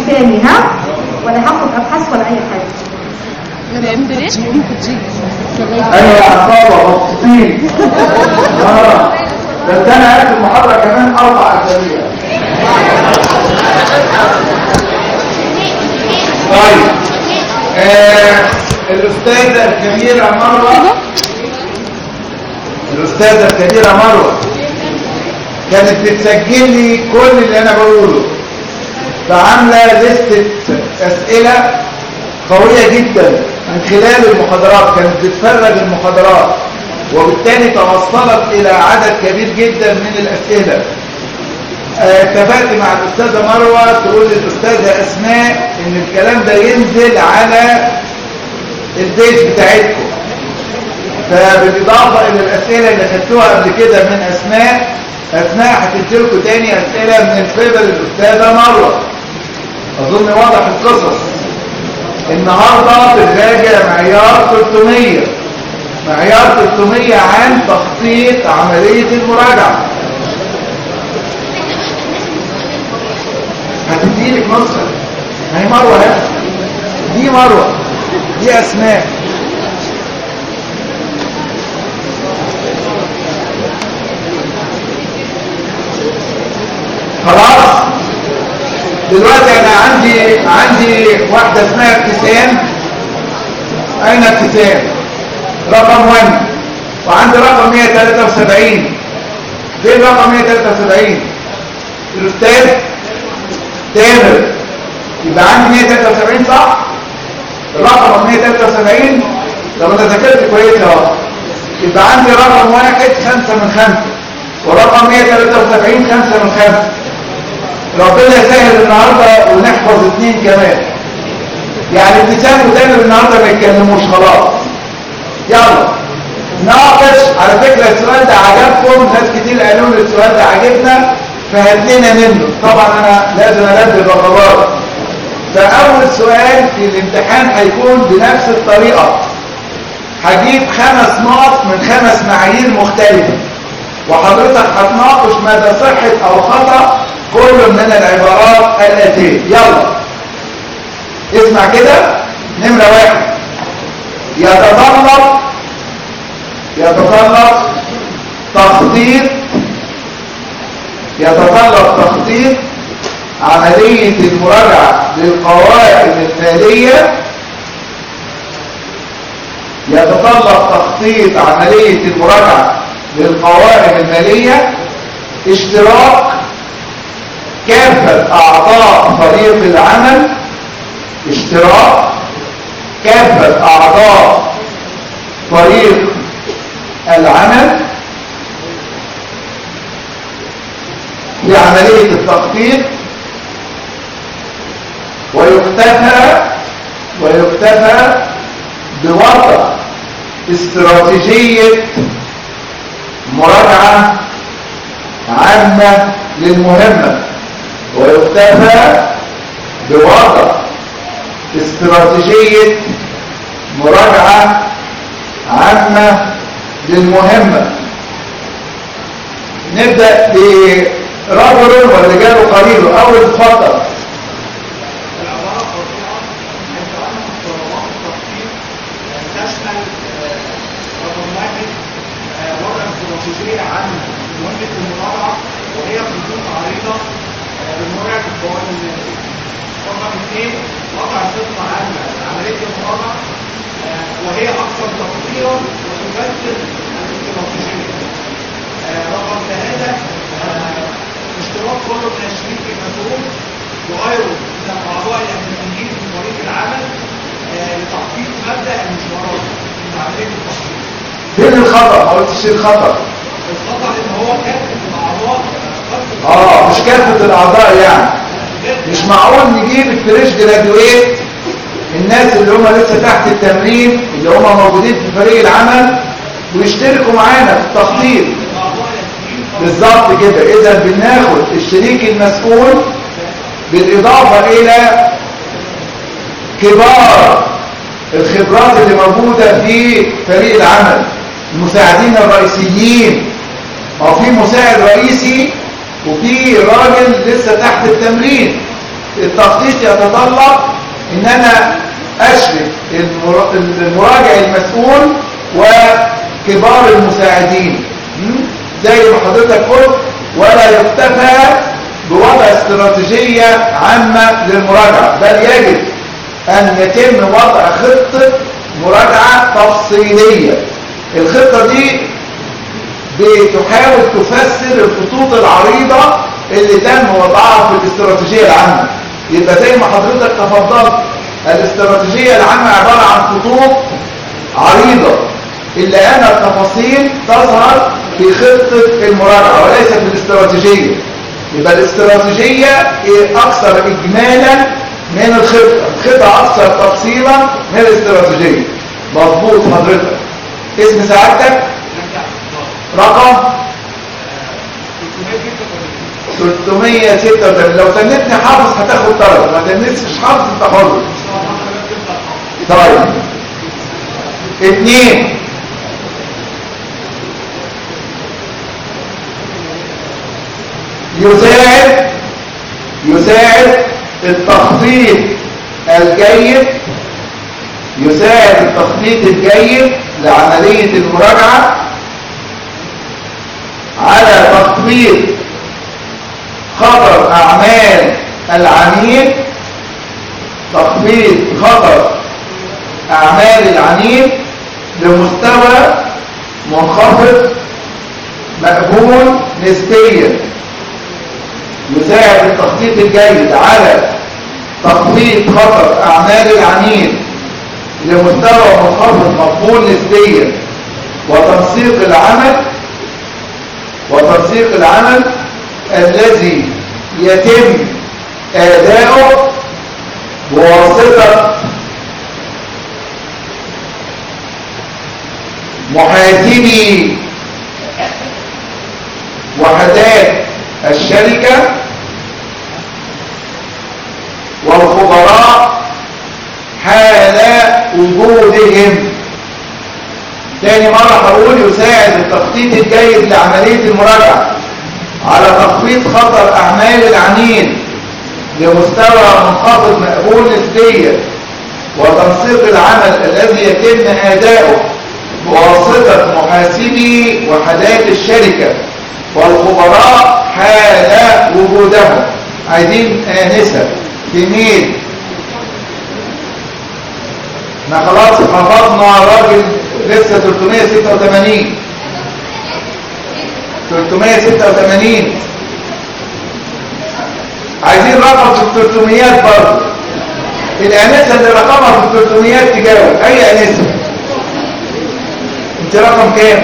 تاني ها، ولا هاخد ابحاث ولا اي حاجه. ايوه يا عصابه مبسوطين. بس انا قاعد المحاضره كمان 4 اسابيع. طيب الاستاذه الكبيره مروه، الاستاذه الكبيره مروه كانت بتسجل لي كل اللي انا بقوله، فعامله لستة اسئله قويه جدا من خلال المحاضرات، كانت بتفرج المحاضرات وبالتالي توصلت الى عدد كبير جدا من الاسئله. اتفقت مع الاستاذه مروه تقول للاستاذه اسماء ان الكلام ده ينزل على البيج بتاعتكم، فبالاضافه الى الاسئله اللي خدتوها قبل كده من اسماء هتدي لكم تاني اسئله من قبل الاستاذه مروه. اظن واضح القصص. النهارده بنراجع معيار 300، معيار 300 عن تخطيط عمليه المراجعه. هتديلك نسخه، هي مروه اهي، دي مروه، دي اسماء. خلاص دلوقتي انا عندي واحده اسمها ابتسام. اين ابتسام؟ رقم 1. وعندي رقم 173. فين رقم 173؟ الاستاذ تامر. يبقى عندي 173 صح؟ الرقم 173. طب انا ذاكرت كويس اهو. يبقى عندي رقم 1 5 من 5، ورقم 173 5 من 5. ربنا يسهل النهارده ونحفظ 2 كمان. يعني ابتسام وتامر النهارده ما يتكلموش خلاص. يلا ناقش. على فكره السؤال ده عجبكم، ناس كتير قالوا لي السؤال ده عجبنا فهات لنا منه. طبعا انا لازم البي الرقابات. فاول سؤال في الامتحان هيكون بنفس الطريقه. هجيب 5 نقط من 5 معايير مختلفه، وحضرتك هتناقش مدى صحه او خطا كل من العبارات الاتيه. يلا اسمع كده. نمره 1، يتطلب تخطيط عملية المراجعة للقوائم المالية. يتطلب تخطيط عملية المراجعة للقوائم المالية اشتراك كافة أعضاء فريق العمل، اشتراك كافة أعضاء فريق العمل في عملية التخطيط، ويكتفى بوضع استراتيجية مراجعة عامة للمهمة. ويكتفى بوضع استراتيجية مراجعة عامة للمهمة. نبدأ برجل والرجال قليل. أول اتفضل. استراتيجية عامة لمهمة المراجعة وهي خطوط عريضة لمراجعة القوائم المالية. رقم 2 وضع خطة عامة لعملية المراجعة وهي أكثر تفصيلا وتمثل الاستراتيجية. رقم 3 اشتراك كل من الشريك المسؤول وغيره من الأعضاء الأكاديميين في فريق العمل لتحقيق مبدأ المشاركة في عملية التخطيط. فين الخطأ؟ ما قلتش الخطأ. الخطأ ان هو كافة الاعضاء. مش كافة الاعضاء، يعني مش معقول نجيب الفريش جرادويت، الناس اللي هم لسه تحت التمرين اللي هم موجودين في فريق العمل ويشتركوا معانا في التخطيط. بالظبط كده. اذا بناخد الشريك المسؤول بالاضافة الى كبار الخبرات اللي موجودة في فريق العمل، المساعدين الرئيسيين. او في مساعد رئيسي وفي راجل لسه تحت التمرين، التخطيط يتطلب ان انا اشرك المراجع المسؤول وكبار المساعدين زي ما حضرتك قلت، ولا يكتفى بوضع استراتيجية عامة للمراجعة، بل يجب أن يتم وضع خطة مراجعة تفصيلية. الخطة دي بتحاول تفسر الخطوط العريضة اللي تم وضعها في الاستراتيجية العامة. يبقى زي ما حضرتك تفضلت، الاستراتيجية العامة عبارة عن خطوط عريضة اللي أنا التفاصيل تظهر في خطة المراجعة وليس في الاستراتيجية. يبقى الاستراتيجية أكثر إجمالا من الخطة، الخطة أكثر تفصيلا من الاستراتيجية. مظبوط حضرتك. اسم سعادتك؟ رقم 386. لو تنتني حافظ هتاخد درجة، ما تنتش حافظ انت حر. طيب 2، يساعد التخطيط الجيد، يساعد التخطيط الجيد لعملية المراجعة على تخطيط خطر أعمال العميل، تخطيط خطر أعمال العميل لمستوى منخفض مقبول نسبيا. يساعد التخطيط الجيد على تخطيط خطر أعمال العميل لمستوى منخفض مقبول نسبيا، وتنسيق العمل الذي يتم أداؤه بواسطة محاسبي وحدات الشركة والخبراء حال وجودهم. تاني مرة هقول يساعد التخطيط الجيد لعملية المراجعة على تخطيط خطر أعمال العميل لمستوى منخفض مقبول نسبيا، وتنسيق العمل الذي يتم أداؤه بواسطة محاسبي وحدات الشركة والخبراء حال وجودهم. عايزين آنسة تميل. ما خلاص حفظنا راجل لسه 386. عايزين رقم في 300 برضه. الآنسة اللي رقمها في 300 تجاوب. أي آنسة؟ انت رقم كام؟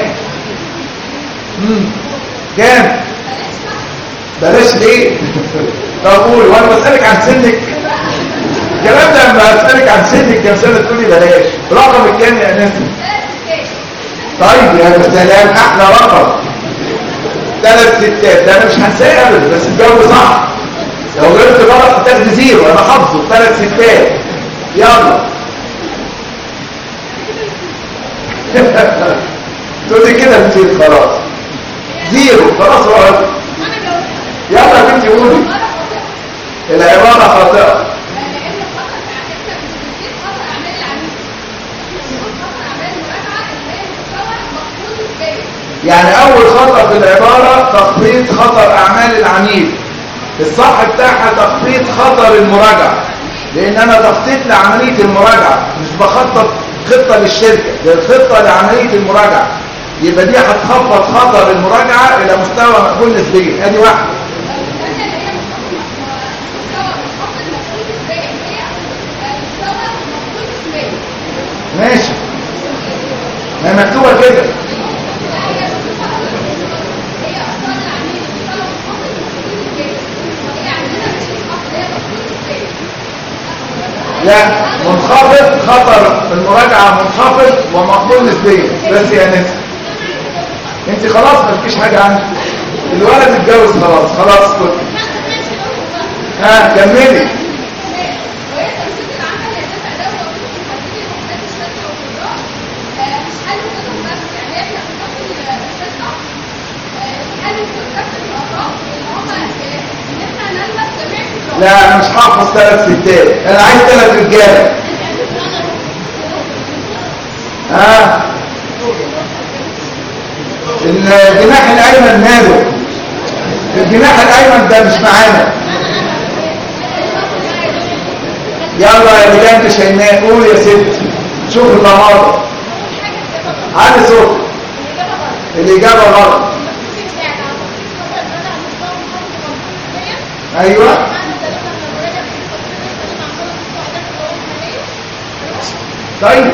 كام؟ بلاش ليه؟ طب قول. وانا بسألك عن سنك؟ الكلام ده لما اسألك عن سنك كام سنة تقولي بلاش. رقم الكام يا آنسة؟ طيب يا سلام، احلى رقم 3 ستات. ده انا مش هنساه ابدا، بس الجو صح. لو غلطت غلط هتاخد 0. انا حافظه 3 ستات. يلا تقولي كده نسيت خلاص. 0 خلاص. اقعد يلا يا بنتي قولي. العبارة خاطئة. يعني اول خطأ في العبارة تخطيط خطر اعمال العميل. الصح بتاعها تخطيط خطر المراجعة، لان انا تخطيط لعملية المراجعة، مش بخطط خطة للشركة، ده الخطة لعملية المراجعة. يبقى دي هتخفض خطر المراجعة الى مستوى مقبول نسبيا. ادي واحدة. ماشي، ما مكتوبة كده. لا، منخفض خطر المراجعة، منخفض ومقبول نسبيا. بس يا ناس انت خلاص ما فيش حاجة عندك. الولد اتجوز خلاص كنت. كملي. لا انا مش حافظ 3 ستات، انا عايز 3 رجاله. الجناح الايمن ماله؟ الجناح الايمن ده مش معانا. يلا يا بلاد شيماء قول يا ستي. شوف النهارده علي صوت. الاجابه غلط. ايوه طيب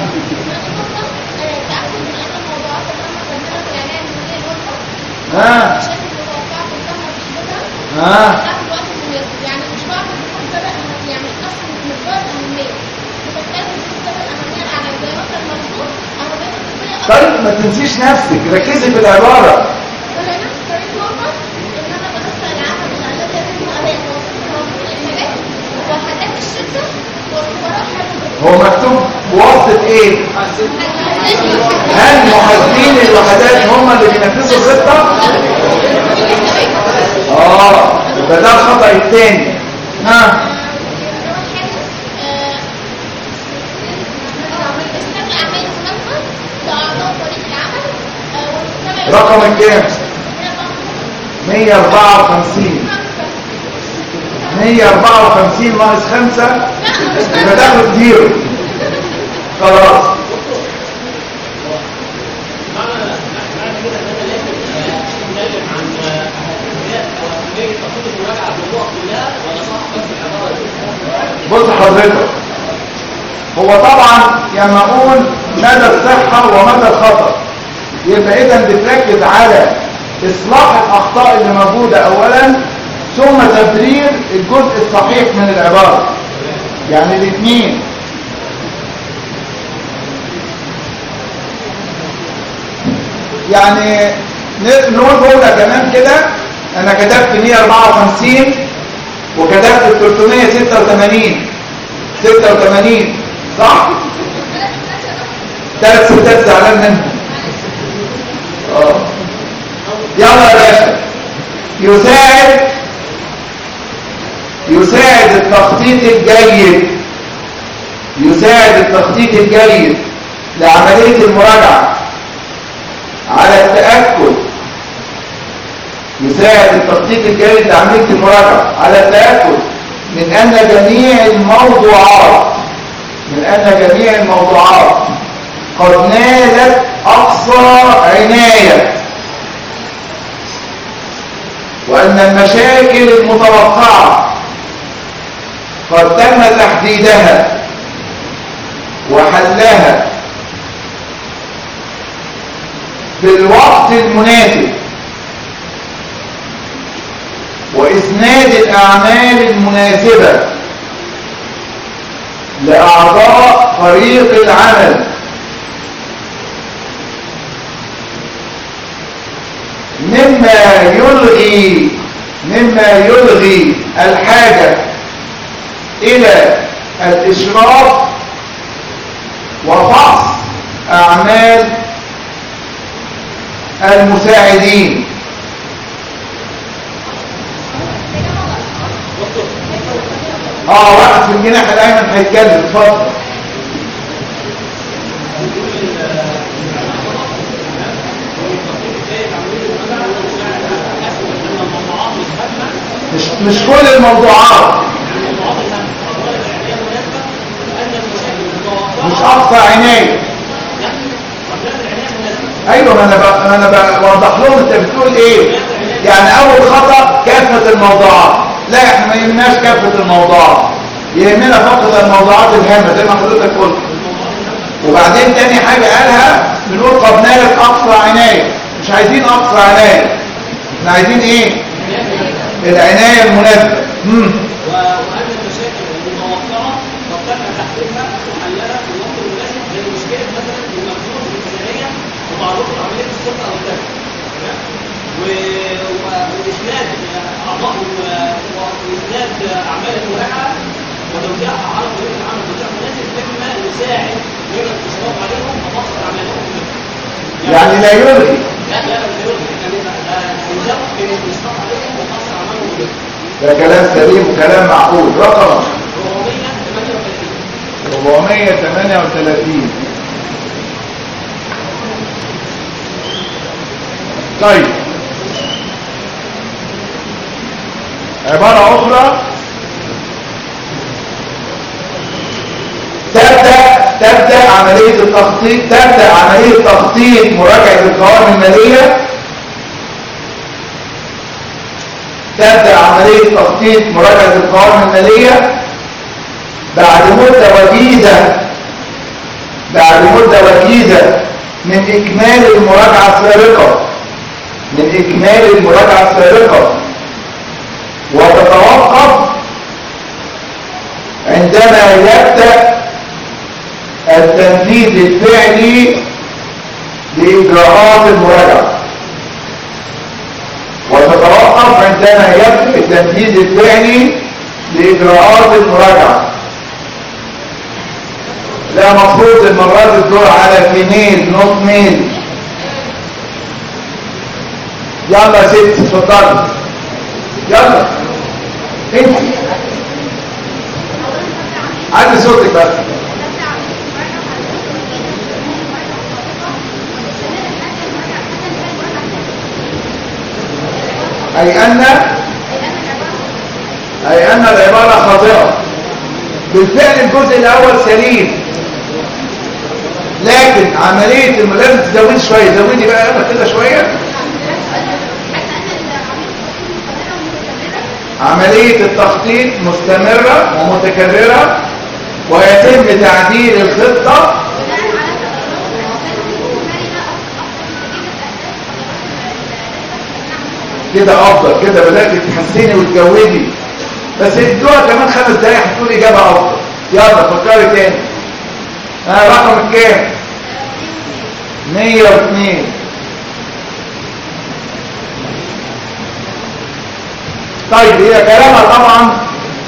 طيب ما تنسيش نفسك، ركزي في العبارة. هو مكتوب بواسطة ايه؟ هل محاسبين الوحدات هم اللي بينفذوا الخطة؟ يبقى ده الخطأ الثاني. رقم كام؟ 154. 154 ناقص 5 يبقى تاخد 0. خلاص بص حضرتك، هو طبعا يا ما اقول مدى الصحة ومدى الخطأ، يبقى اذا بتركز على اصلاح الاخطاء اللي موجودة اولا، ثم تبرير الجزء الصحيح من العبارة، يعني الاثنين. يعني نقول جملة كمان كده، انا كتبت 154 وكتبت 386 86 صح؟ 3 ستات زعلان منهم. يلا يا باشا. يساعد التخطيط الجيد لعملية المراجعة على التأكد. يساعد التخطيط الجيد لعملية المراجعة على التأكد من أن جميع الموضوعات قد نالت أقصى عناية، وأن المشاكل المتوقعة قد تم تحديدها وحلها في الوقت المناسب، وإسناد الأعمال المناسبة لأعضاء فريق العمل مما يلغي الحاجة إلى الإشراف وفحص أعمال المساعدين. واحد في الجناح الأيمن هيتكلم، اتفضل. مش كل الموضوعات، مش أقصى عناية. ايوه، ما انا بوضح لهم انت بتقول ايه. يعني اول خطأ كافة الموضوعات، لا احنا ما يهمناش كافة الموضوعات، يهمنا فقط الموضوعات الهامة زي ما حضرتك قلت. وبعدين تاني حاجة قالها بنقول قد نالت اقصى عناية، مش عايزين اقصى عناية، احنا عايزين ايه؟ العناية المناسبة. وأن المشاكل المتوقعة قد تم تحديدها وحلها في الوقت المناسب، زي مشكلة مثلا المخزون في الميزانية وتعرض عملية السلطة أو الدفع، وإسناد أعضاء وإسناد أعمال المراجعة وتوزيعها على طريق العمل بطريقة مناسب مما يساعد من الإشراف عليهم وفحص أعمالهم. يعني لا يلغي. لا مش يلغي، يعني يزود من الإشراف عليهم وفحص أعمالهم. ده كلام سليم وكلام معقول. رقم 438. طيب عبارة أخرى، تبدأ عملية تخطيط مراجعة القوائم المالية. تبدأ عملية تخطيط مراجعة القوائم المالية بعد مدة وجيزة من إكمال المراجعة السابقة، وتتوقف عندما يبدأ التنفيذ الفعلي لإجراءات المراجعة. لا، مفروض المرات الدور على ميل نوت ميل. يلا يا ست اتفضلي، يلا انت عندي صوتك بس. أي أن العبارة خاطئة. بالفعل الجزء الأول سليم، لكن عملية لازم تزودي شوية، زودي بقى يلا كده شوية. عملية التخطيط مستمرة ومتكررة، ويتم تعديل الخطة كده أفضل. كده بدأت تحسيني وتجودي، بس ادوها كمان 5 دقايق هتقول إجابة أفضل. يلا فكري تاني. رقم كام؟ 102. طيب هي كلامها طبعا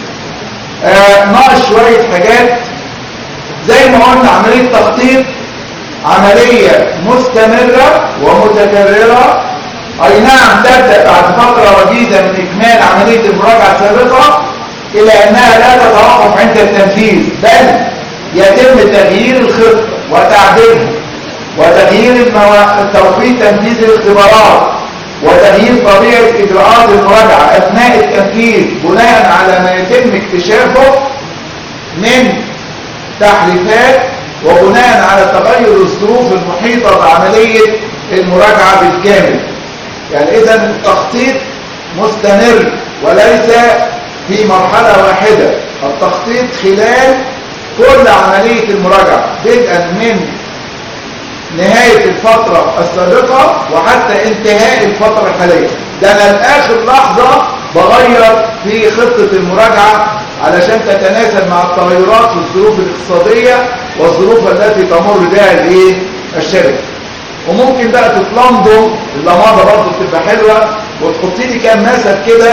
ناقص شوية حاجات. زي ما قلنا عملية تخطيط عملية مستمرة ومتكررة. أي نعم تبدأ بعد فترة وجيزة من إكمال عملية المراجعة السابقة، إلى أنها لا تتوقف عند التنفيذ، بل يتم تغيير الخطة وتعديلها، وتغيير توقيت تنفيذ الاختبارات، وتغيير طبيعة إجراءات المراجعة أثناء التنفيذ بناء على ما يتم اكتشافه من تحريفات، وبناء على تغير الظروف المحيطة بعملية المراجعة بالكامل. يعني إذا التخطيط مستمر وليس في مرحلة واحدة. التخطيط خلال كل عملية المراجعة بدءا من نهاية الفترة السابقة وحتى انتهاء الفترة الحالية. ده أنا لآخر لحظة بغير في خطة المراجعة علشان تتناسب مع التغيرات في الظروف الاقتصادية والظروف التي تمر بها الشركة. وممكن بقى تتلمضوا اللمضة برضه بتبقى حلوة، وتحطي لي كام مثل كده.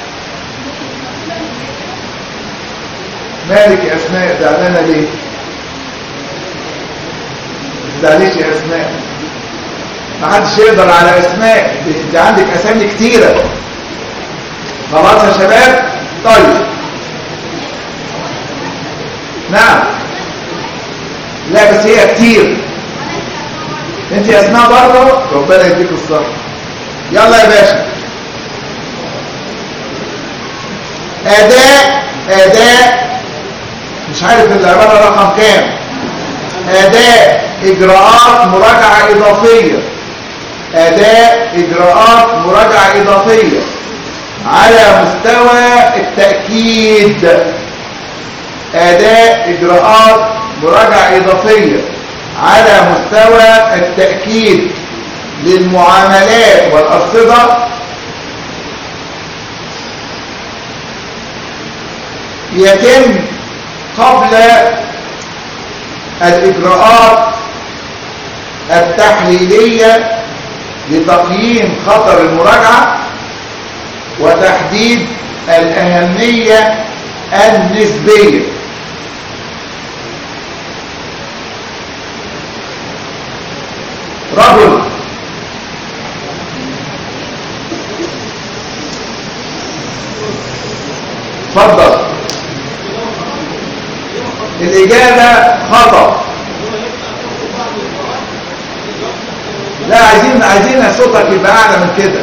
مالك يا أسماء زعلانة ليه؟ تزعليش يا أسماء، ما حدش يقدر على أسماء، انت عندك أسامي كتيرة. خلاص يا شباب؟ طيب نعم، لا بس هي كتير. انت يا أسماء برضه، ربنا يديك الصحة. يلا يا باشا. أداء مش عارف العبارة رقم كام. أداء إجراءات مراجعة إضافية. أداء إجراءات مراجعة إضافية على مستوى التأكيد. أداء إجراءات مراجعة إضافية على مستوى التأكيد للمعاملات والأرصدة يتم قبل الإجراءات التحليلية لتقييم خطر المراجعة وتحديد الأهمية النسبية. رجل الإجابة خطأ. لا، عايزين صوتك يبقى أعلى من كده.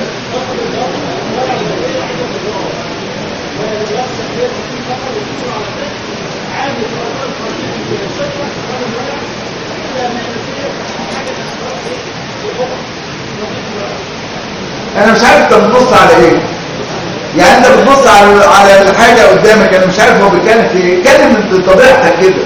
أنا مش عارف أنت بتبص على إيه. يعني أنت بتبص على الحاجة قدامك. أنا مش عارف هو بيتكلم في إيه. اتكلم بطبيعتك كده.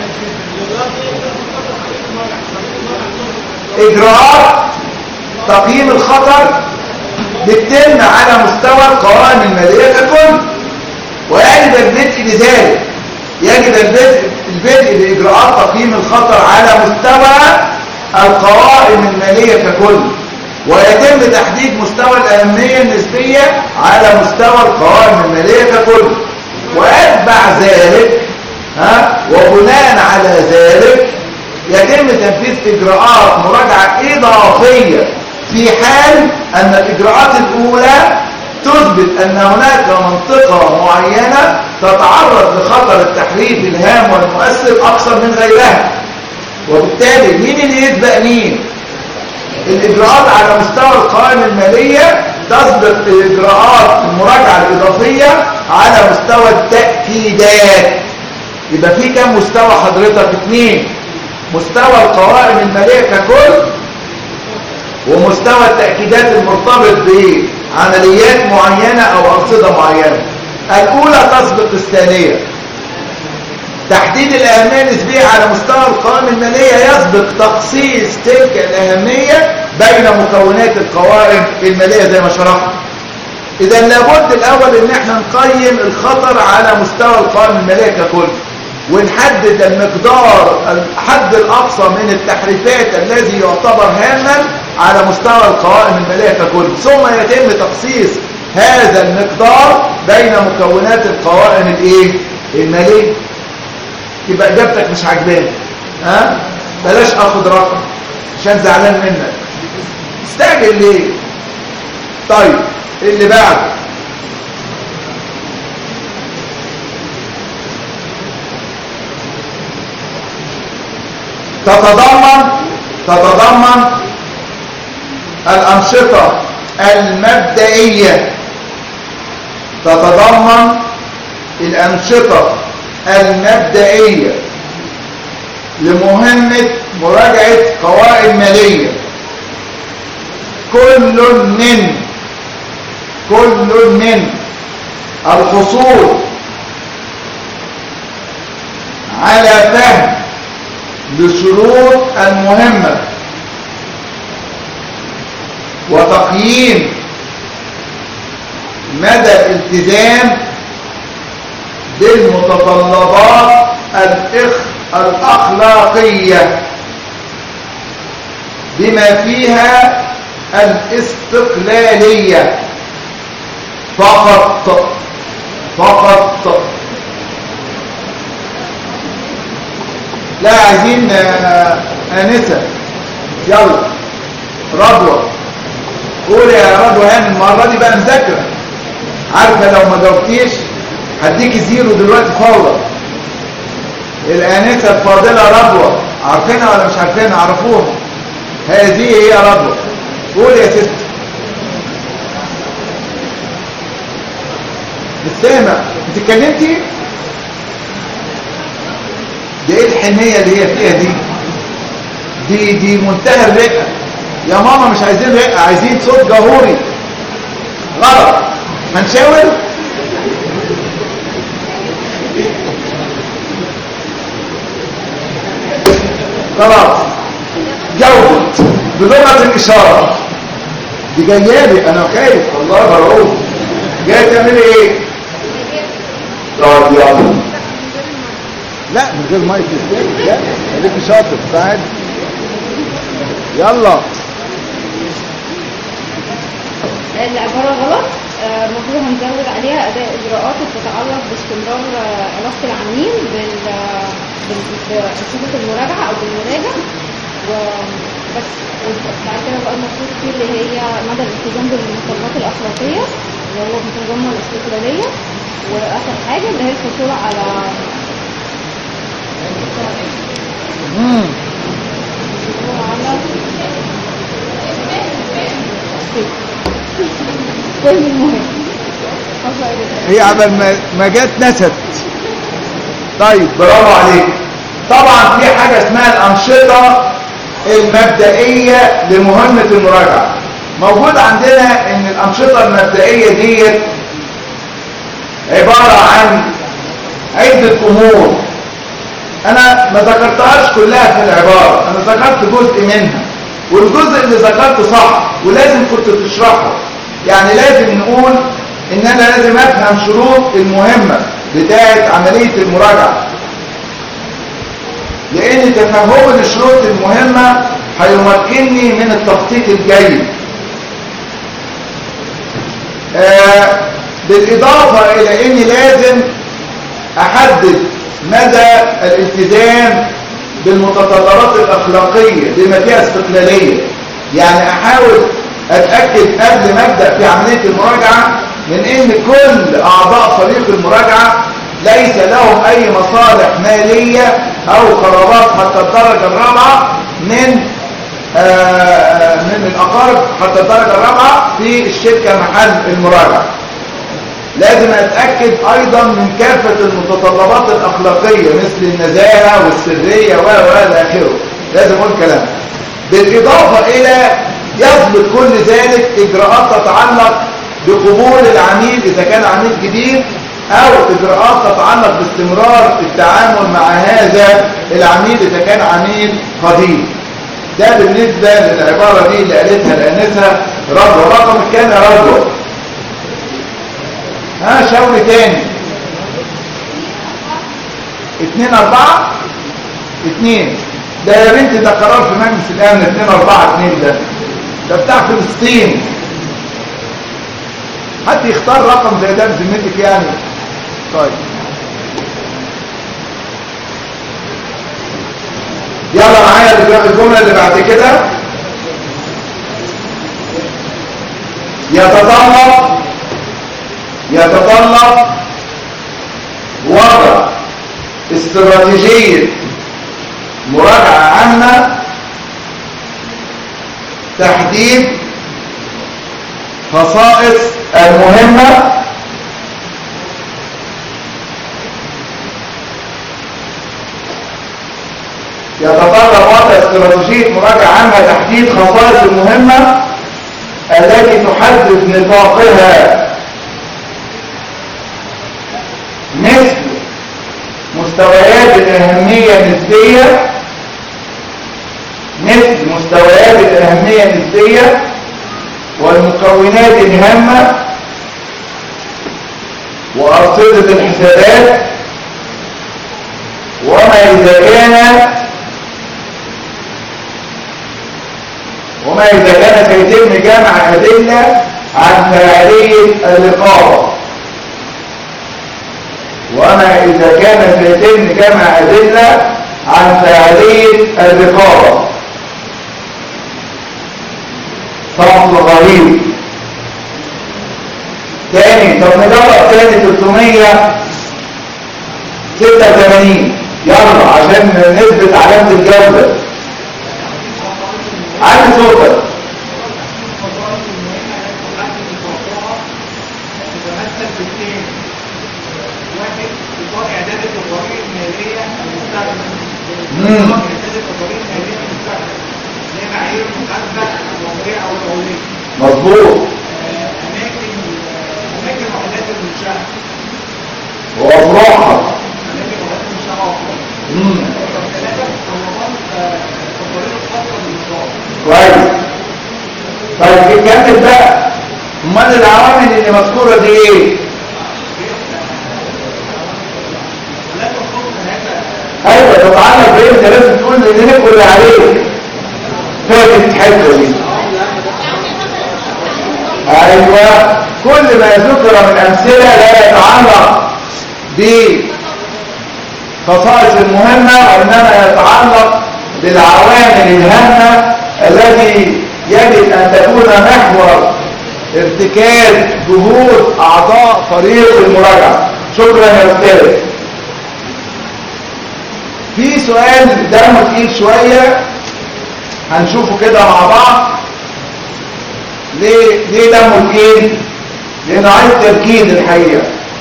إجراءات تقييم الخطر بتتم على مستوى القوائم المالية ككل، ويجب البدء بذلك. يجب البدء بإجراءات تقييم الخطر على مستوى القوائم المالية ككل، ويتم تحديد مستوى الأهمية النسبية على مستوى القوائم المالية ككل، ويتبع ذلك وبناء على ذلك يتم تنفيذ إجراءات مراجعة إضافية في حال أن الإجراءات الأولى تثبت أن هناك منطقة معينة تتعرض لخطر التحريف الهام والمؤثر أكثر من غيرها. وبالتالي مين اللي يسبق مين؟ الإجراءات على مستوى القوائم المالية تسبق الإجراءات المراجعة الإضافية على مستوى التأكيدات. يبقى في كم مستوى حضرتك؟ 2. مستوى القوائم المالية ككل، ومستوى التأكيدات المرتبط بعمليات معينة أو أنشطة معينة. الأولى تسبق الثانية. تحديد الأهمية النسبية على مستوى القوائم المالية يسبق تخصيص تلك الأهمية بين مكونات القوائم المالية زي ما شرحنا. إذا لابد الأول إن احنا نقيم الخطر على مستوى القوائم المالية ككل، ونحدد المقدار الحد الأقصى من التحريفات الذي يعتبر هاما على مستوى القوائم المالية ككل، ثم يتم تخصيص هذا المقدار بين مكونات القوائم المالية. يبقى إجابتك مش عجباني. بلاش أخد رقم عشان زعلان منك. استعجل ليه؟ طيب اللي بعده. تتضمن الأنشطة المبدئية. تتضمن الأنشطة المبدئية لمهمة مراجعة قوائم مالية كل من الحصول على فهم لشروط المهمة، وتقييم مدى الالتزام بالمتطلبات الأخلاقية بما فيها الاستقلالية فقط. لا، عايزين آنسة. يلا رضوى، قول يا رضوى هاني. المرة دي بقى مذاكرة. عارفة لو ما جاوبتيش هديكي 0 دلوقتي فورا. الآنسة الفاضلة رضوى، عارفينها ولا مش عارفينها؟ عرفوها. هذه هي رضوى. قول يا ست. مش سامع. انت اتكلمتي؟ دي ايه الحنية اللي هي فيها دي منتهى الرقة. يا ماما مش عايزين رقة، عايزين صوت جهوري. غلط. هنشاور. خلاص جاوبت بلغة الإشارة. دي جايالي انا خايف والله مرعوب. جاي تعملي ايه؟ طب يلا. لا من غير مايك ازاي؟ لا خليكي شاطر. تعال يلا. العبارة غلط. المفروض هنزود عليها أداء إجراءات تتعلق باستمرار علاقة العميل بأنشطة المراجعة أو بالمراجع وبس. بعد كده بقى المفروض فيه اللي هي مدى الالتزام بالمتطلبات الأخلاقية وهو بيتضمن الاستقلالية، وآخر حاجة اللي هي الحصول على كل المهم هي عبال ما جت نست. طيب برافو عليك. طبعا في حاجة اسمها الأنشطة المبدئية لمهمة المراجعة. موجود عندنا ان الأنشطة المبدئية دي عبارة عن عدة أمور. أنا ما ذكرتهاش كلها في العبارة، أنا ذكرت جزء منها، والجزء اللي ذكرته صح ولازم كنت تشرحه. يعني لازم نقول ان انا لازم افهم شروط المهمة بتاعت عملية المراجعة، لان تفهمي لشروط المهمة هيمكنني من التخطيط الجيد. بالاضافة الى اني لازم احدد مدى الالتزام بالمتطلبات الاخلاقية بما فيها استقلالية. يعني احاول اتأكد قبل ما ابدأ في عملية المراجعة من ان كل اعضاء فريق المراجعة ليس لهم اي مصالح مالية او قرارات حتى الدرجة الرابعة من الاقارب حتى الدرجة الرابعة في الشركة محل المراجعة. لازم اتأكد ايضا من كافة المتطلبات الاخلاقية مثل النزاهة والسرية والى اخره. لازم اقول كلام. بالاضافة الى يضبط كل ذلك اجراءات تتعلق بقبول العميل اذا كان عميل جديد، او اجراءات تتعلق باستمرار التعامل مع هذا العميل اذا كان عميل قديم. ده بالنسبة للعبارة دي اللي قالتها الانسة رضوى. رقم كام يا رضوى؟ شاور تاني. 2-4-2. ده يا بنتي ده قرار في مجلس الامن. 2-4-2 ده بتاع فلسطين. حد يختار رقم زي ده بذمتك يعني؟ طيب يلا معايا الجملة اللي بعد كده. يتطلب وضع استراتيجية مراجعة عامة، تحديد خصائص المهمة، يتطلب وضع استراتيجية مراجعة عامة تحديد خصائص المهمة التي تحدد نطاقها، مثل مستويات الأهمية النسبية، والمكونات الهامة وأرصدة الحسابات، وما إذا كان سيتم جمع أدلة عن فاعلية الرقابة، صف غريب. تاني. طب نجرب تاني 386. يلا عشان نثبت علامة الجودة. عندي صوتك. مظبوط. أماكن وحدات المنشأة وأفراحها. كويس. طيب نكمل بقى. امال العوامل اللي مذكورة دي ايه؟ ايوه تتعلق بايه؟ انت لازم تقول ان نقول عليه. فاكر الحته دي؟ ايوه كل ما ذكر من امثله لا يتعلق بخصائص المهمه وانما يتعلق بالعوامل الهامه التي يجب ان تكون محور ارتكاز جهود اعضاء فريق المراجعه. شكرا يا استاذ. في سؤال دمه تقيل شويه هنشوفه كده مع بعض. ليه دمه تقيل؟ لأنه عايز تأكيد الحقيقة.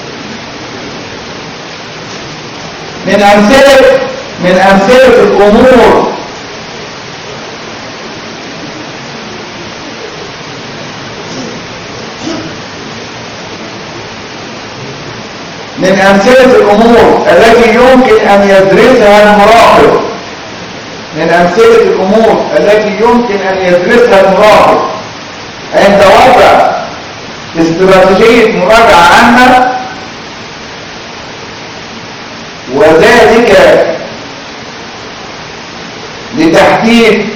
من أمثلة الأمور التي يمكن أن يدرسها المراقب عند وضع استراتيجية مراجعة عامة، وذلك لتحديد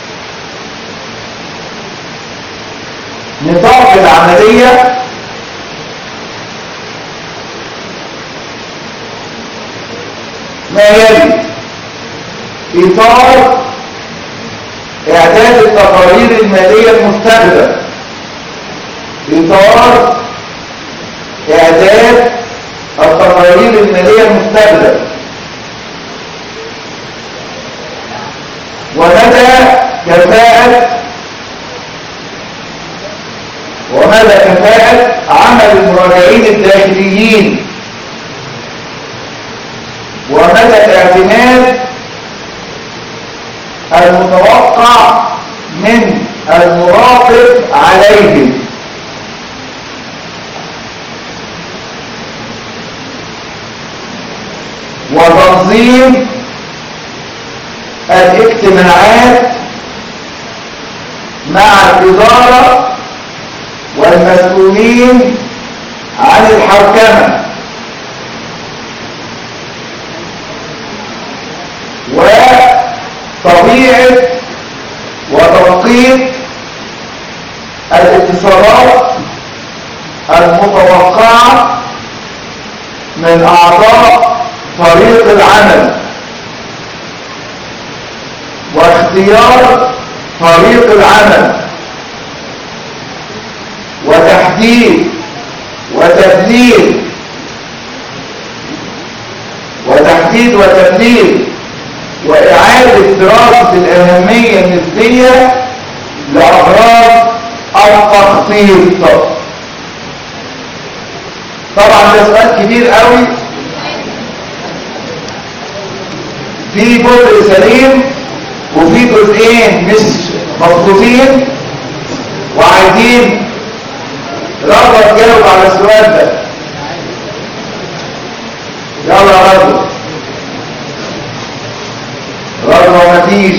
نطاق العملية ما يلي: إطار إعداد التقارير المالية المستخدمة، ومدى كفاءة عمل المراجعين الداخليين، ومدى الاعتماد المتوقع من المراقب عليهم، وتنظيم الاجتماعات مع الإدارة والمسؤولين عن الحوكمة، وطبيعة وتوقيت الاتصالات المتوقعة من أعضاء فريق العمل، واختيار فريق العمل، وتحديد وتبليغ وإعادة دراسة الأهمية النسبية لأغراض التخطيط. طبعا ده سؤال كبير قوي، في جزء سليم وفي جزئين مش مظبوطين، وعايزين رضوى تجاوب على السؤال ده. يلا يا رضوى مفيش.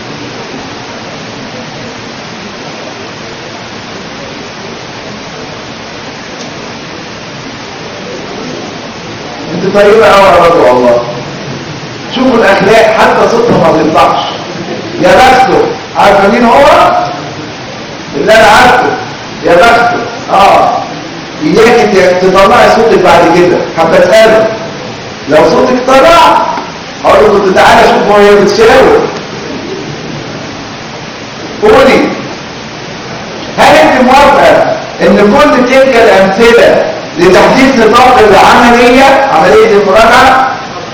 انت طيبة قوي يا رضوى والله. شوفوا الاخلاق، حتى صوتها ما بيطلعش. يا بخته، عارفه مين هو؟ اللي انا عارفه، يا بخته. اياك تطلعي صوتك بعد كده، حابه اساله لو صوتك طلع اقول له كنت تعالى شوف وهي بتشاور. قولي، هل انت موافقه ان كل تلك الامثله لتحديث نطاق عمليه المراجعه؟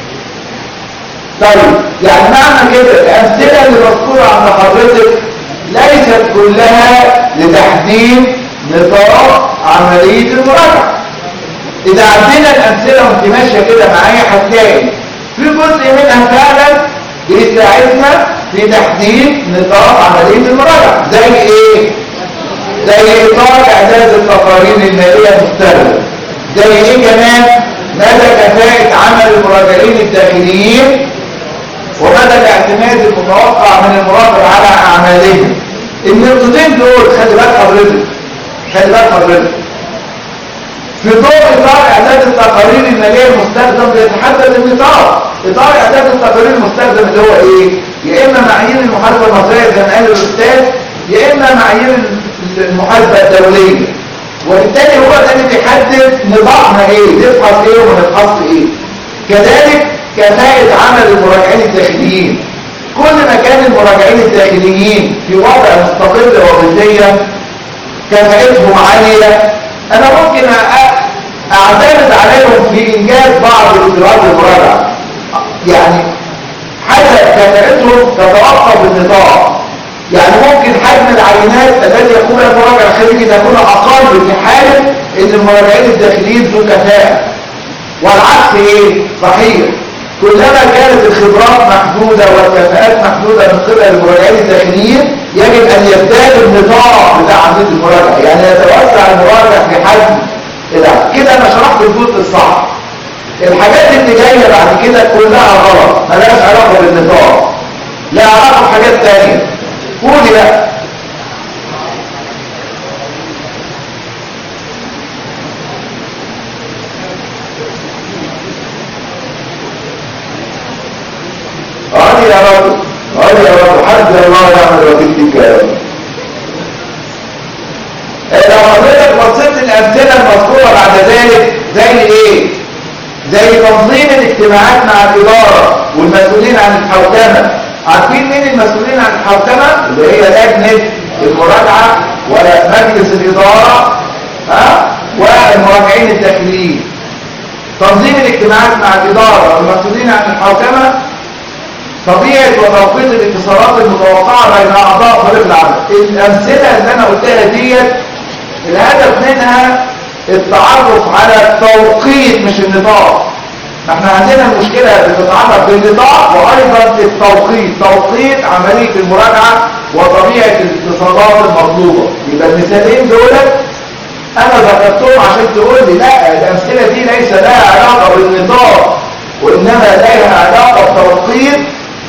طيب، يعني معنى كده الامثله اللي مذكوره عند حضرتك ليست كلها لتحديد نطاق عمليه المراجعه. اذا عدينا الامثله وانت ماشيه كده معايا هتلاقي في جزء منها فعلا بيساعدنا في تحديد نطاق عمليه المراجعه. زي ايه؟ زي اطار اعداد التقارير الماليه المستخدمه. زي ايه كمان؟ مدى كفاءه عمل المراجعين الداخليين، ومدى الاعتماد المتوقع من المراقب على اعمالهم. النقطتين دول خلي بالك حضرتك في ضوء اطار اعداد التقارير الماليه المستخدم بيتحدد النطاق. اطار اعداد التقارير المستخدم اللي هو ايه؟ يا اما معايير المحاسبه المصريه زي ما قال الاستاذ، يا اما معايير المحاسبه الدوليه، وبالتالي هو ده اللي بيحدد نظامنا ايه، نفحص ايه وما نفحصش ايه. كذلك كفاءة عمل المراجعين الداخليين. كل ما كان المراجعين الداخليين في وضع مستقل وظيفيا كفاءتهم عالية، انا ممكن اعتمد عليهم في انجاز بعض اجراءات المراجعة. يعني حسب كفاءتهم تتوقف النطاق. يعني ممكن حجم العينات التي يقوم المراجع الخارجي تكون اقل في حاله ان المراجعين الداخليين ذو كفاءه، والعكس ايه؟ صحيح. كلما كانت الخبرات محدوده والكفاءات محدوده من قبل المراجعين الداخليين يجب ان يزداد النطاق بتاع عمليه المراجعه، يعني يتوسع المراجع في حجم كده. انا شرحت الجزء الصح. الحاجات اللي جايه بعد كده كلها غلط، ملهاش علاقه بالنطاق، لا علاقه بحاجات ثانيه. قولي بقى. قولي يا رب، قولي يا رب، حسبي الله ونعم الوكيل فيك يا رب. لو حضرتك بصيت الامثله المذكوره بعد ذلك زي ايه؟ زي تنظيم الاجتماعات مع الاداره والمسؤولين عن الحوكمه. عارفين مين المسؤولين عن الحوكمه؟ اللي هي لجنه المراجعه ومجلس الاداره والمراجعين الداخليين. تنظيم الاجتماعات مع الاداره والمسؤولين عن الحوكمه، طبيعه وتوقيت الاتصالات المتوقعه بين اعضاء فريق العمل. الامثله اللي انا قلتها ديت الهدف منها التعرف على التوقيت مش النطاق. احنا عندنا المشكله بتتعرف بالنطاق وايضا التوقيت، توقيت عمليه المراجعه وطبيعه الاتصالات المطلوبه. يبقى المثالين دول انا ذكرتهم عشان تقول لي لا الامثله دي ليس لها علاقه بالنطاق وانما لها علاقه بتوقيت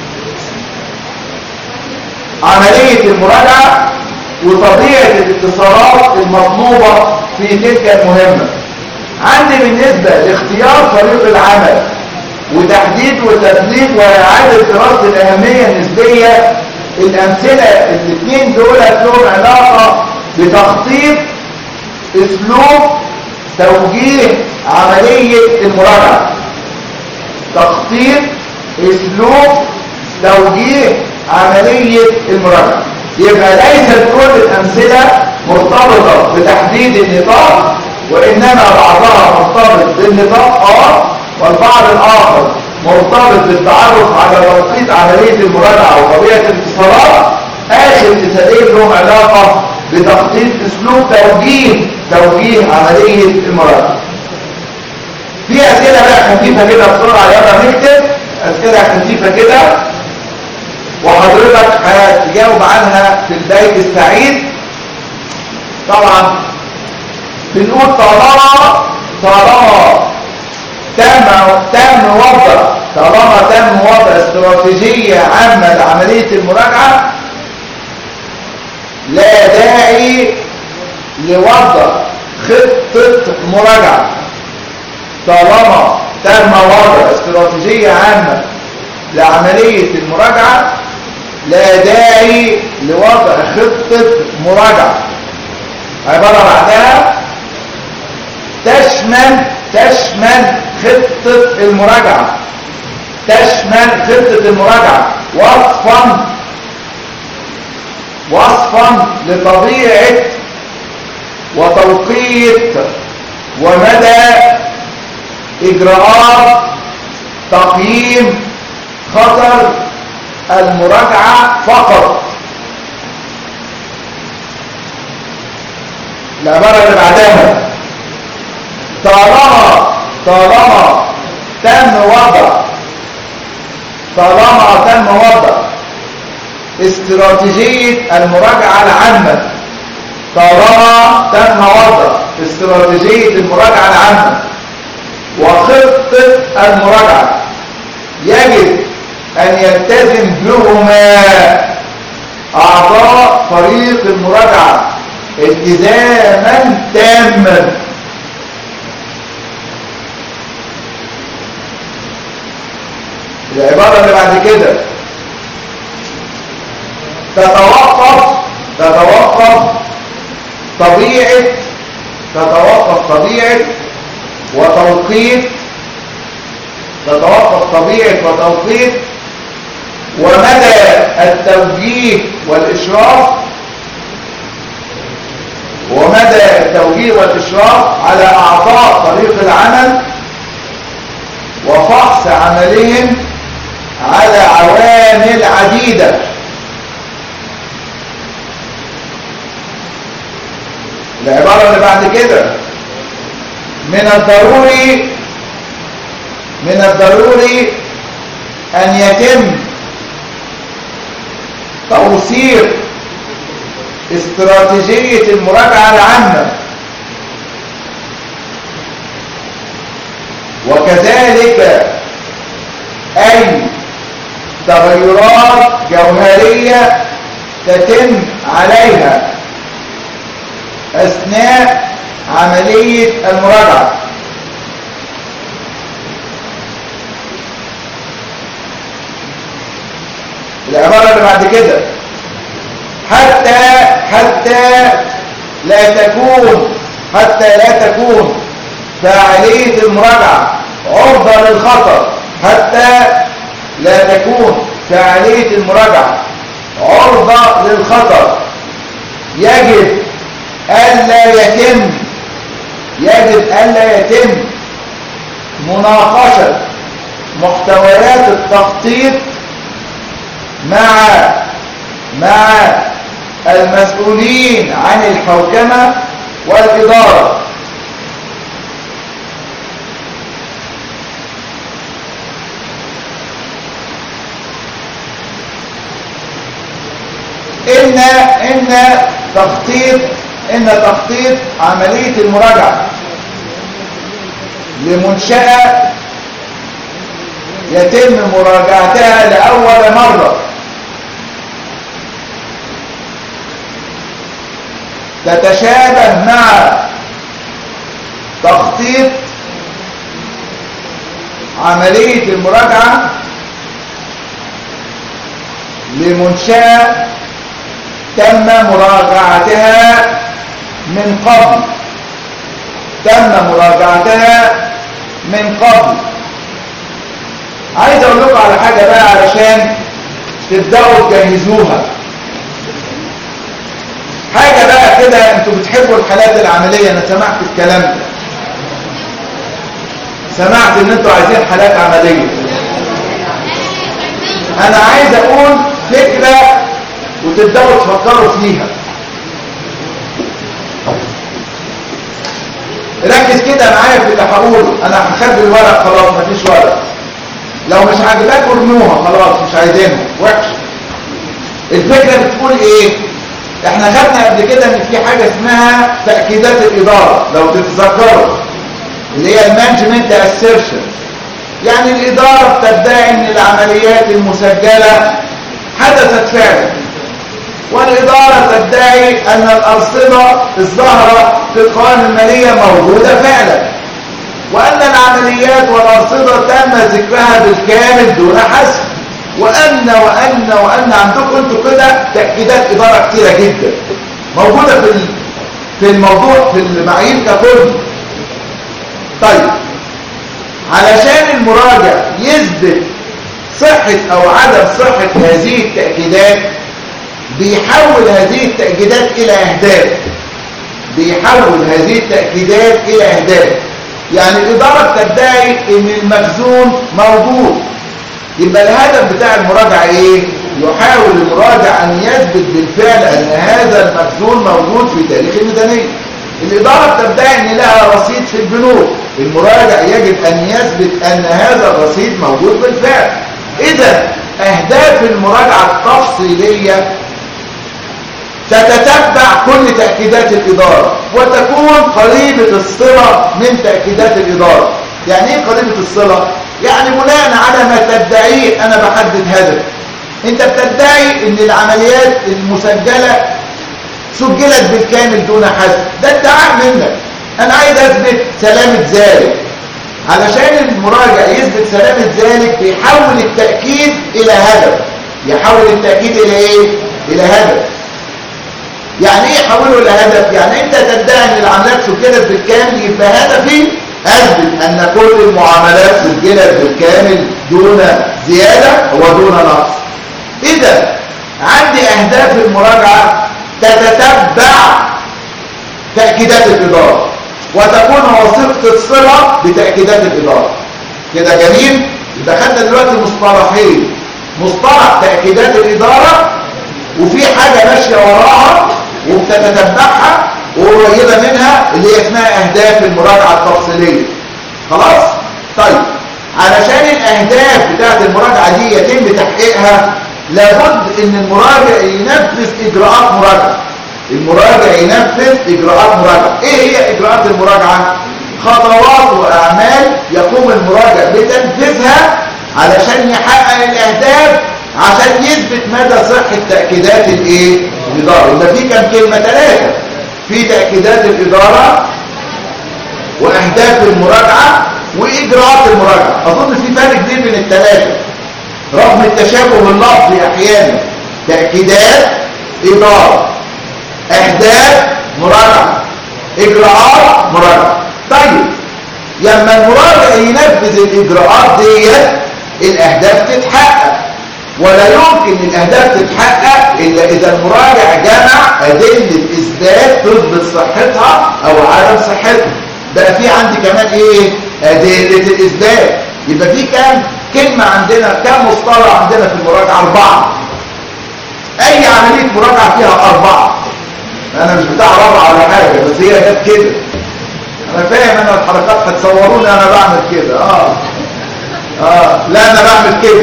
عمليه المراجعه وطبيعه الاتصالات المطلوبه في تلك المهمه. عندي بالنسبه لاختيار فريق العمل وتحديد وتثبيت واعاده دراسه الاهميه النسبيه، الامثله الاثنين دول لهم علاقه بتخطيط اسلوب توجيه عمليه المراجعه. تخطيط اسلوب توجيه عمليه المراجعه. يبقى ليست كل الامثله مرتبطه بتحديد النطاق، وانما بعضها مرتبط بالنطاق والبعض الاخر مرتبط بالتعرف على توقيت عمليه المراجعه وطبيعه الاتصالات. اخر مثالين لهم علاقه بتخطيط اسلوب توجيه عمليه المراجعه. في اسئله بقى خفيفه كده بسرعه، يلا نكتب اسئله خفيفه كده وحضرتك هتجاوب عنها في البيت السعيد. طبعا بنقول طالما تم وضع استراتيجيه عامه لعمليه المراجعه لا داعي لوضع خطه مراجعه. طالما تم وضع استراتيجيه عامه لعمليه المراجعه لا داعي لوضع خطه مراجعه. عباره بعدها تشمل خطه المراجعه، تشمل خطه المراجعه وصفا لطبيعه وتوقيت ومدى اجراءات تقييم خطر المراجعه فقط. العباره اللي بعدها طالما تم وضع استراتيجيه المراجعه العامه، طالما تم وضع استراتيجيه المراجعه العامه وخطه المراجعه يجب ان يلتزم بهما اعضاء فريق المراجعه التزاما تاما. العبارة اللي بعد كده تتوقف طبيعة وتوقيت ومدى التوجيه والإشراف على أعضاء فريق العمل وفحص عملهم على عوامل عديدة. العبارة اللي بعد كده: من الضروري أن يتم توثيق استراتيجية المراجعة العامة، وكذلك أي تغيرات جوهرية تتم عليها أثناء عملية المراجعة. العبارة اللي بعد كده: حتى لا تكون فاعلية المراجعة عرضة للخطر. حتى لا تكون فاعلية المراجعة عرضة للخطر يجب ألا يتم مناقشة محتويات التخطيط مع المسؤولين عن الحوكمة والإدارة. إن تخطيط عملية المراجعة لمنشأة يتم مراجعتها لأول مرة تتشابه مع تخطيط عملية المراجعة لمنشأة تم مراجعتها من قبل. عايز اقول لكم على حاجة بقى علشان تبدأوا تجهزوها. حاجة بقى كده، انتوا بتحبوا الحالات العملية، انا سمعت الكلام ده، سمعت ان انتوا عايزين حالات عملية. انا عايز اقول فكرة وتبدأوا تفكروا فيها. ركز كده معايا في اللي هقوله. انا هخبي الورق خلاص، مفيش ورق. لو مش عاجباكوا ارموها خلاص، مش عايزينها، وحش. الفكرة بتقول ايه؟ احنا خدنا قبل كده ان في حاجة اسمها تأكيدات الإدارة، لو تتذكروا، اللي هي المانجمنت اسيرشن. يعني الإدارة بتدعي ان العمليات المسجلة حدثت فعلا، والإدارة تدعي أن الأرصدة الظاهرة في القوائم المالية موجودة فعلا، وأن العمليات والأرصدة تم ذكرها بالكامل دون حسب، وأن عندكم أنتوا كده تأكيدات إدارة كتيرة جدا موجودة في الموضوع، في المعايير ككل. طيب، علشان المراجع يثبت صحة أو عدم صحة هذه التأكيدات بيحول هذه التأكيدات إلى أهداف. يعني الإدارة بتدعي إن المخزون موجود، يبقى الهدف بتاع المراجعة إيه؟ يحاول المراجع أن يثبت بالفعل أن هذا المخزون موجود في تاريخ الميزانية. الإدارة بتدعي أن لها رصيد في البنوك، المراجع يجب أن يثبت أن هذا الرصيد موجود بالفعل. إذا أهداف المراجعة التفصيلية تتتبع كل تأكيدات الإدارة وتكون قريبة الصلة من تأكيدات الإدارة. يعني إيه قريبة الصلة؟ يعني بناء على ما تدعيه أنا بحدد هدف. أنت بتدعي أن العمليات المسجلة سجلت بالكامل دون حسب، ده ادعاء منك. أنا عايز أثبت سلامة ذلك. علشان المراجع يثبت سلامة ذلك بيحول التأكيد إلى هدف. يحول التأكيد إلى إيه؟ إلى هدف. يعني ايه يحوله الى هدف؟ يعني انت تدعي ان العمليات سجلت بالكامل، يبقى هدفي اثبت ان كل المعاملات سجلت بالكامل دون زياده ودون نقص. اذا عندي اهداف المراجعه تتتبع تاكيدات الاداره وتكون وثيقه الصله بتاكيدات الاداره. كده جميل؟ يبقى خدنا دلوقتي مصطلحين: مصطلح تاكيدات الاداره وفي حاجه ماشيه وراها وبتتتبعها، وقريبه منها اللي هي اسمها اهداف المراجعه التفصيليه. خلاص؟ طيب علشان الاهداف بتاعت المراجعه دي يتم تحقيقها لابد ان المراجع ينفذ اجراءات مراجعه. المراجع ينفذ اجراءات مراجعه. ايه هي اجراءات المراجعه؟ خطوات واعمال يقوم المراجع بتنفيذها علشان يحقق الاهداف، عشان يثبت مدى صحه تاكيدات الايه؟ الاداره. يبقى في كام كلمه؟ 3. في تاكيدات الاداره واهداف المراجعه واجراءات المراجعه. اظن في فرق كبير بين الثلاثه رغم التشابه اللفظي احيانا. تاكيدات اداره، اهداف مراجعه، اجراءات مراجعه. طيب لما المراجع ينفذ الاجراءات ديت الاهداف تتحقق، ولا يمكن الاهداف تتحقق الا اذا المراجع جمع ادله اثبات تثبت صحتها او عدم صحتها. بقى في عندي كمان ايه؟ ادله الاثبات. يبقى في كام كلمه عندنا، كام مصطلح عندنا في المراجعه؟ 4. اي عمليه مراجعه فيها 4. انا مش بتاع رابعه ولا حاجه، بس هي جت كده. انا فاهم ان الحركات هتصوروني انا بعمل كده. لا انا بعمل كده.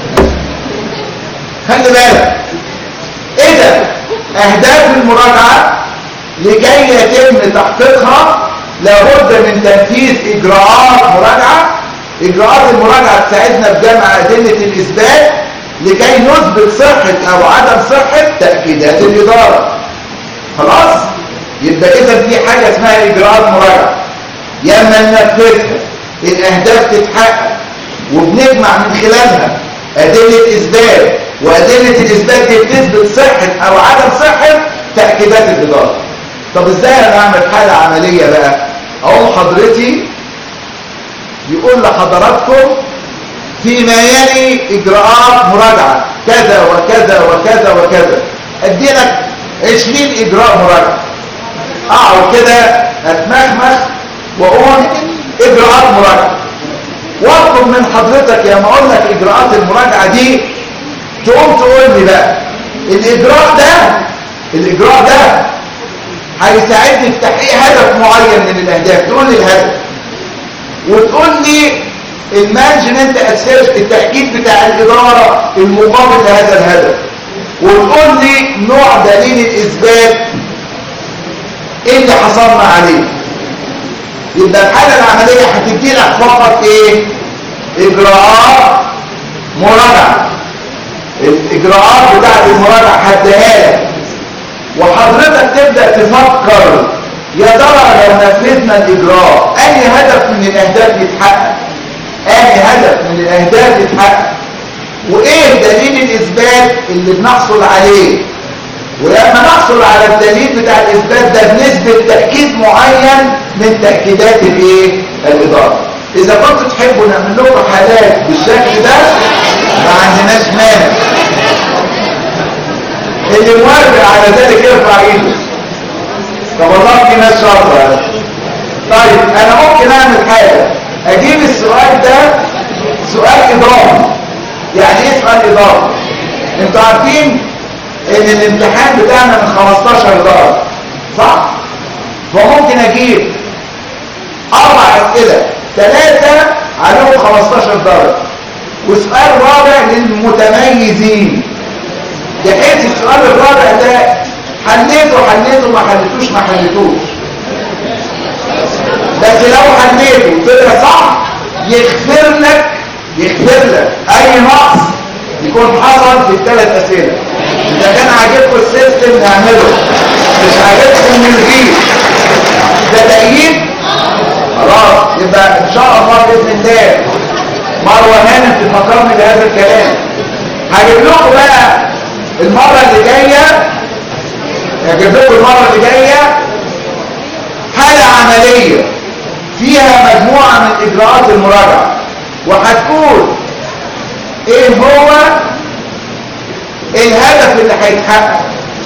خلي بالك. اذا اهداف المراجعه لكي يتم تحقيقها لابد من تنفيذ اجراءات مراجعه. اجراءات المراجعه تساعدنا بجمع ادله الاثبات لكي نثبت صحه او عدم صحه تاكيدات الاداره. خلاص؟ يبقى اذا في حاجه اسمها اجراءات مراجعه، يا اما ننفذها الاهداف تتحقق وبنجمع من خلالها ادله اثبات، وادله الاثبات دي بتثبت صحه او عدم صحه تاكيدات الاداره. طب ازاي انا اعمل حاله عمليه بقى؟ اقول حضرتي يقول لحضراتكم فيما يلي اجراءات مراجعه كذا وكذا وكذا وكذا، ادي لك 20 اجراء مراجعه. اقعد كده اتمخمخ واقول اجراءات مراجعه، واطلب من حضرتك يا ما اقول لك اجراءات المراجعه دي تقوم تقول لي بقى الاجراء ده هيساعدني في تحقيق هدف معين من الاهداف. تقول لي الهدف، وتقول لي المانجمنت اسيرش التاكيد بتاع الاداره المقابل لهذا الهدف، وتقول لي نوع دليل الاثبات ايه اللي حصلنا عليه. يبقى الحاله العمليه هتدي لك فقط ايه؟ اجراءات مراجعه. الاجراءات بتاعت المراجعه هديها لك، وحضرتك تبدا تفكر يا ترى لو نفذنا الاجراء اي هدف من الاهداف يتحقق، اي هدف من الاهداف يتحقق، وايه دليل الاثبات اللي بنحصل عليه. ولما نحصل على الدليل بتاع الاثبات ده بنسبه تاكيد معين من تاكيدات الايه؟ الاداره. اذا كنتوا تحبوا نعمل لكم حالات بالشكل ده ما عندناش مانع. اللي موافق على ذلك يرفع ايده. طب والله في ناس شاطره. طيب انا ممكن اعمل حاجه، اجيب السؤال ده سؤال اضافي. يعني ايه سؤال اضافي؟ انتوا عارفين ان الامتحان بتاعنا من 15 درجه صح؟ فممكن اجيب 4 اسئله 3 عليهم 15 درجه، وسؤال رابع للمتميزين، بحيث السؤال الرابع ده حليته ما حليتوش، بس لو حليته طلع صح يغفر لك اي نقص يكون حصل في الثلاث اسئله. اذا كان عاجبكم السيستم نعمله، مش عاجبكم نلغيه. ده تأييد خلاص. يبقى ان شاء الله باذن الله مروه هانم تفكرني بهذا الكلام. هجيب لكم بقى المره اللي جايه حاله عمليه فيها مجموعه من اجراءات المراجعه، وهتقول ايه هو الهدف اللي هيتحقق،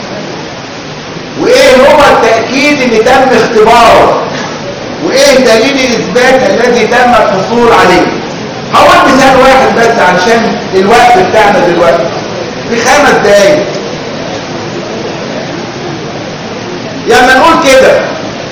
وايه هو التأكيد اللي تم اختباره، وايه دليل الاثبات الذي تم الحصول عليه. هقول مثال واحد بس علشان الوقت بتاعنا دلوقتي في 5 دقايق. لما نقول كده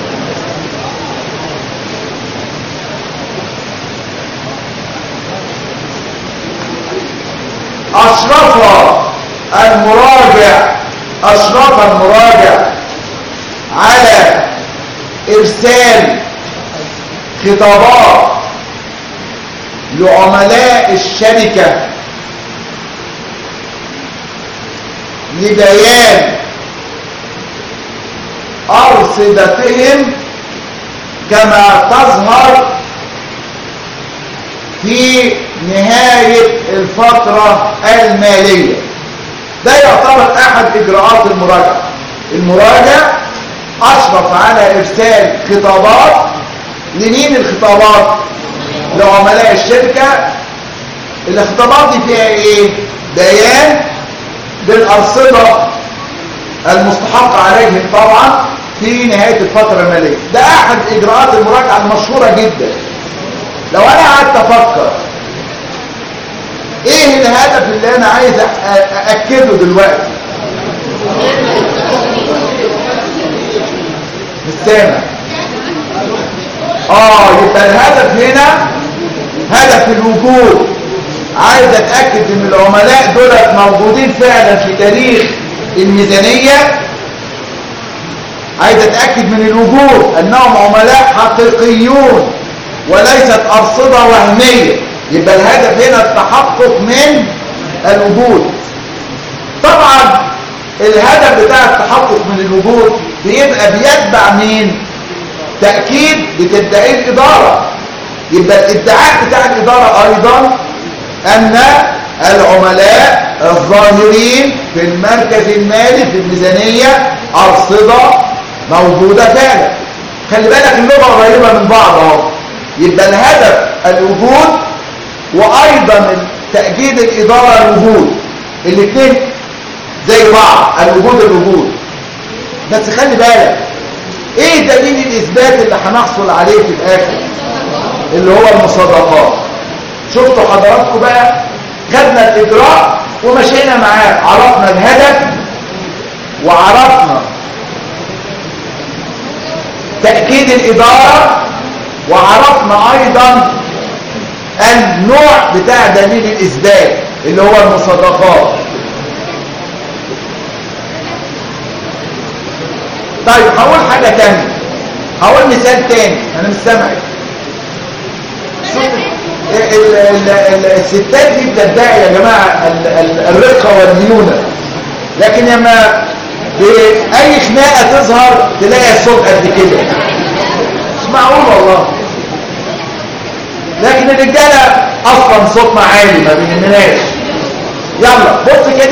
أشرف المراجع على إرسال خطابات لعملاء الشركة لبيان أرصدتهم كما تظهر في نهاية الفترة المالية. ده يعتبر أحد إجراءات المراجعة. المراجع أشرف على إرسال خطابات لمين؟ الخطابات لعملاء الشركة. الخطابات دي فيها إيه؟ بيان بالأرصدة المستحقة عليهم طبعا في نهاية الفترة المالية. ده أحد إجراءات المراجعة المشهورة جدا. لو أنا قعدت أفكر إيه الهدف اللي أنا عايز أأكده دلوقتي؟ مش سامع. يبقى الهدف هنا هدف الوجود. عايز أتأكد إن العملاء دول موجودين فعلا في تاريخ الميزانية. عايز أتأكد من الوجود أنهم عملاء حقيقيون وليست أرصدة وهمية. يبقى الهدف هنا التحقق من الوجود. طبعا الهدف بتاع التحقق من الوجود بيبقى بيتبع مين؟ تأكيد بتدعي الإدارة. يبقى الادعاء بتاع الإدارة أيضا أن العملاء الظاهرين في المركز المالي في الميزانية أرصدة موجودة فعلا. خلي بالك اللغة قريبة من بعض اهو. يبقى الهدف الوجود وأيضا تأكيد الإدارة الوجود. الاثنين زي بعض، الوجود. بس خلي بالك ايه دليل الإثبات اللي هنحصل عليه في الآخر؟ اللي هو المصادقات. شفتوا حضراتكم بقى؟ خدنا الإجراء ومشينا معاه. عرفنا الهدف وعرفنا تأكيد الإدارة وعرفنا أيضا النوع بتاع دليل الإثبات اللي هو المصادقات. طيب هقول حاجة تانية، هقول مثال تاني. أنا مش سامعك. الستات دي بتدعي يا جماعة الرقة والليونة، لكن لما بأي خناقة تظهر تلاقي الصوت قد كده. مش معقول والله. لكن الرجالة أصلا صوتنا عالي ما بيهمناش. يلا بص كده.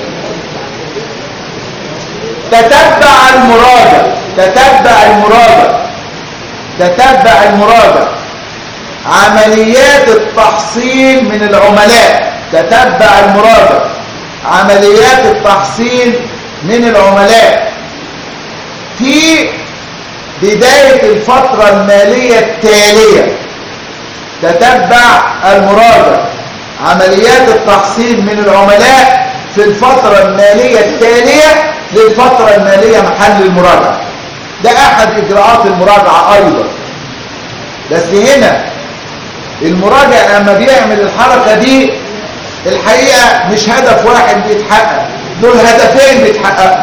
تتبع المراجع عمليات التحصيل من العملاء. تتبع المراجع عمليات التحصيل من العملاء في بداية الفترة المالية التالية. تتبع المراجع عمليات التحصيل من العملاء في الفترة المالية التالية للفترة المالية محل المراجعة. ده أحد إجراءات المراجعة أيضا. بس هنا المراجع لما بيعمل الحركة دي الحقيقة مش هدف واحد بيتحقق، دول هدفين بيتحققوا.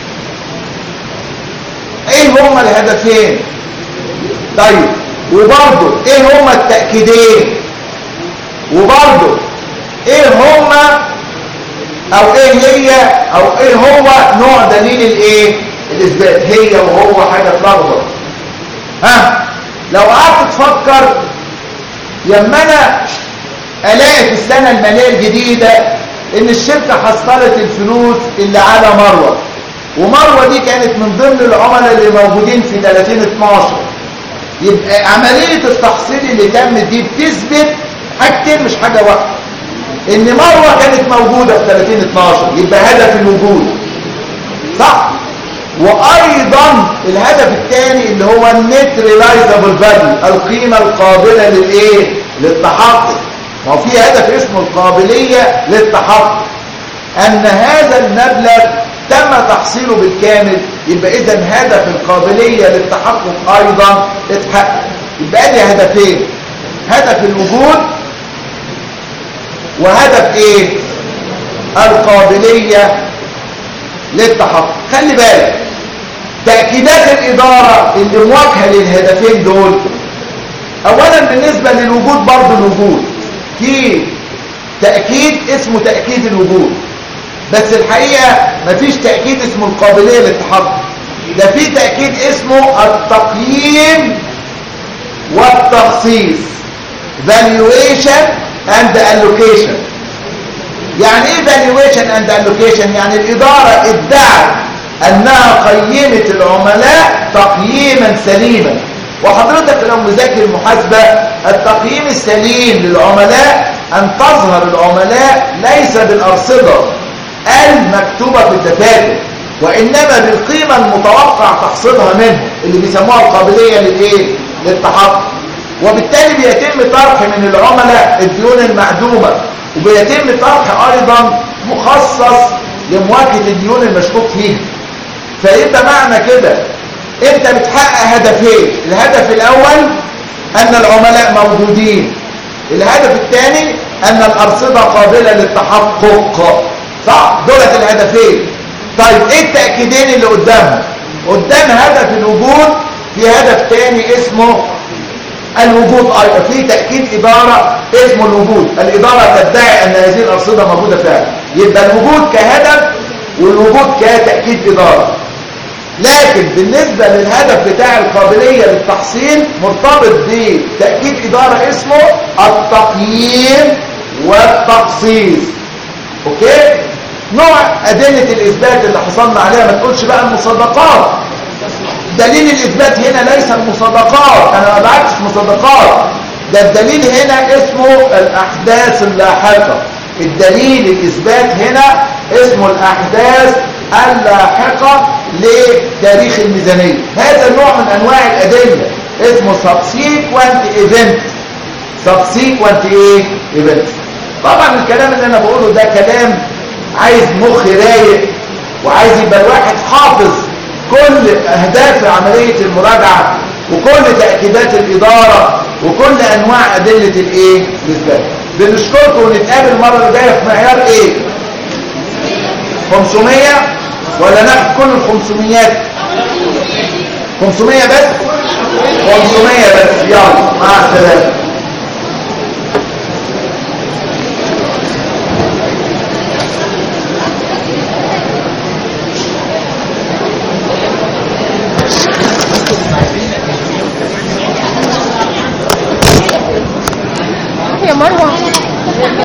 ايه هما الهدفين؟ طيب وبرضه ايه هما التأكيدين؟ وبرضه ايه هما او ايه هي او ايه هو نوع دليل الايه؟ الاثبات. هي وهو حاجة تلخبط. لو قعدت تفكر لما انا الاقي في السنة المالية الجديدة ان الشركة حصلت الفلوس اللي على مروة، ومروة دي كانت من ضمن العملاء اللي موجودين في 30/12، يبقى عملية التحصيل اللي تمت دي بتثبت حاجتين مش حاجة واحدة. ان مروة كانت موجودة في 30/12 يبقى هدف الوجود، صح؟ وايضا الهدف الثاني اللي هو النت ريلايزابل فاليو، القيمة القابلة للايه؟ للتحقق. ما هو في هدف اسمه القابلية للتحقق، ان هذا المبلغ تم تحصيله بالكامل، يبقى اذا هدف القابلية للتحقق ايضا اتحقق. يبقى لي هدفين، هدف الوجود وهدف ايه؟ القابلية للتحقق. خلي بالك تأكيدات الإدارة اللي مواجهة للهدفين دول، اولا بالنسبة للوجود برضو الوجود في تأكيد اسمه تأكيد الوجود، بس الحقيقة مفيش تأكيد اسمه القابلية للتحقق، ده في تأكيد اسمه التقييم والتخصيص valuation and allocation. يعني ايه valuation and allocation؟ يعني الإدارة ادعت انها قيمت العملاء تقييما سليما. وحضرتك لو مذاكر المحاسبة، التقييم السليم للعملاء ان تظهر العملاء ليس بالأرصدة المكتوبة في الدفاتر، وإنما بالقيمة المتوقع تحصيلها منه اللي بيسموها القابلية للإيه؟ للتحقق. وبالتالي بيتم طرح من العملاء الديون المعدومة، وبيتم طرح أيضا مخصص لمواجهة الديون المشكوك فيها. فيبقى معنى كده انت بتحقق هدفين، الهدف الأول أن العملاء موجودين، الهدف الثاني أن الأرصدة قابلة للتحقق. صح؟ دولت الهدفين. طيب ايه التأكيدين اللي قدامهم؟ قدام هدف الوجود في هدف تاني اسمه الوجود، ايضا في تأكيد إدارة اسمه الوجود. الإدارة تدعي أن هذه الأرصدة موجودة فعلا، يبقى الوجود كهدف والوجود كتأكيد إدارة. لكن بالنسبة للهدف بتاع القابلية للتحصيل مرتبط بتأكيد إدارة اسمه التقييم والتخصيص. اوكي؟ نوع أدلة الإثبات اللي حصلنا عليها، ما تقولش بقى المصادقات. دليل الإثبات هنا ليس المصادقات، أنا ما بعتش مصادقات، ده الدليل هنا اسمه الأحداث اللاحقة. الدليل الإثبات هنا اسمه الأحداث اللاحقة لتاريخ الميزانية. هذا النوع من أنواع الأدلة اسمه subsequent event. subsequent ايه؟ event. طبعا الكلام اللي أنا بقوله ده كلام عايز مخ رايق، وعايز يبقى الواحد حافظ كل أهداف عملية المراجعة وكل تأكيدات الإدارة وكل أنواع أدلة الإيه؟ الإثبات. بنشكركم ونتقابل المرة اللي جاية في معيار إيه؟ 500 ولا ناخد كل ال 500؟ 500 بس؟ 500 بس. يلا مع السلامة. يا مروة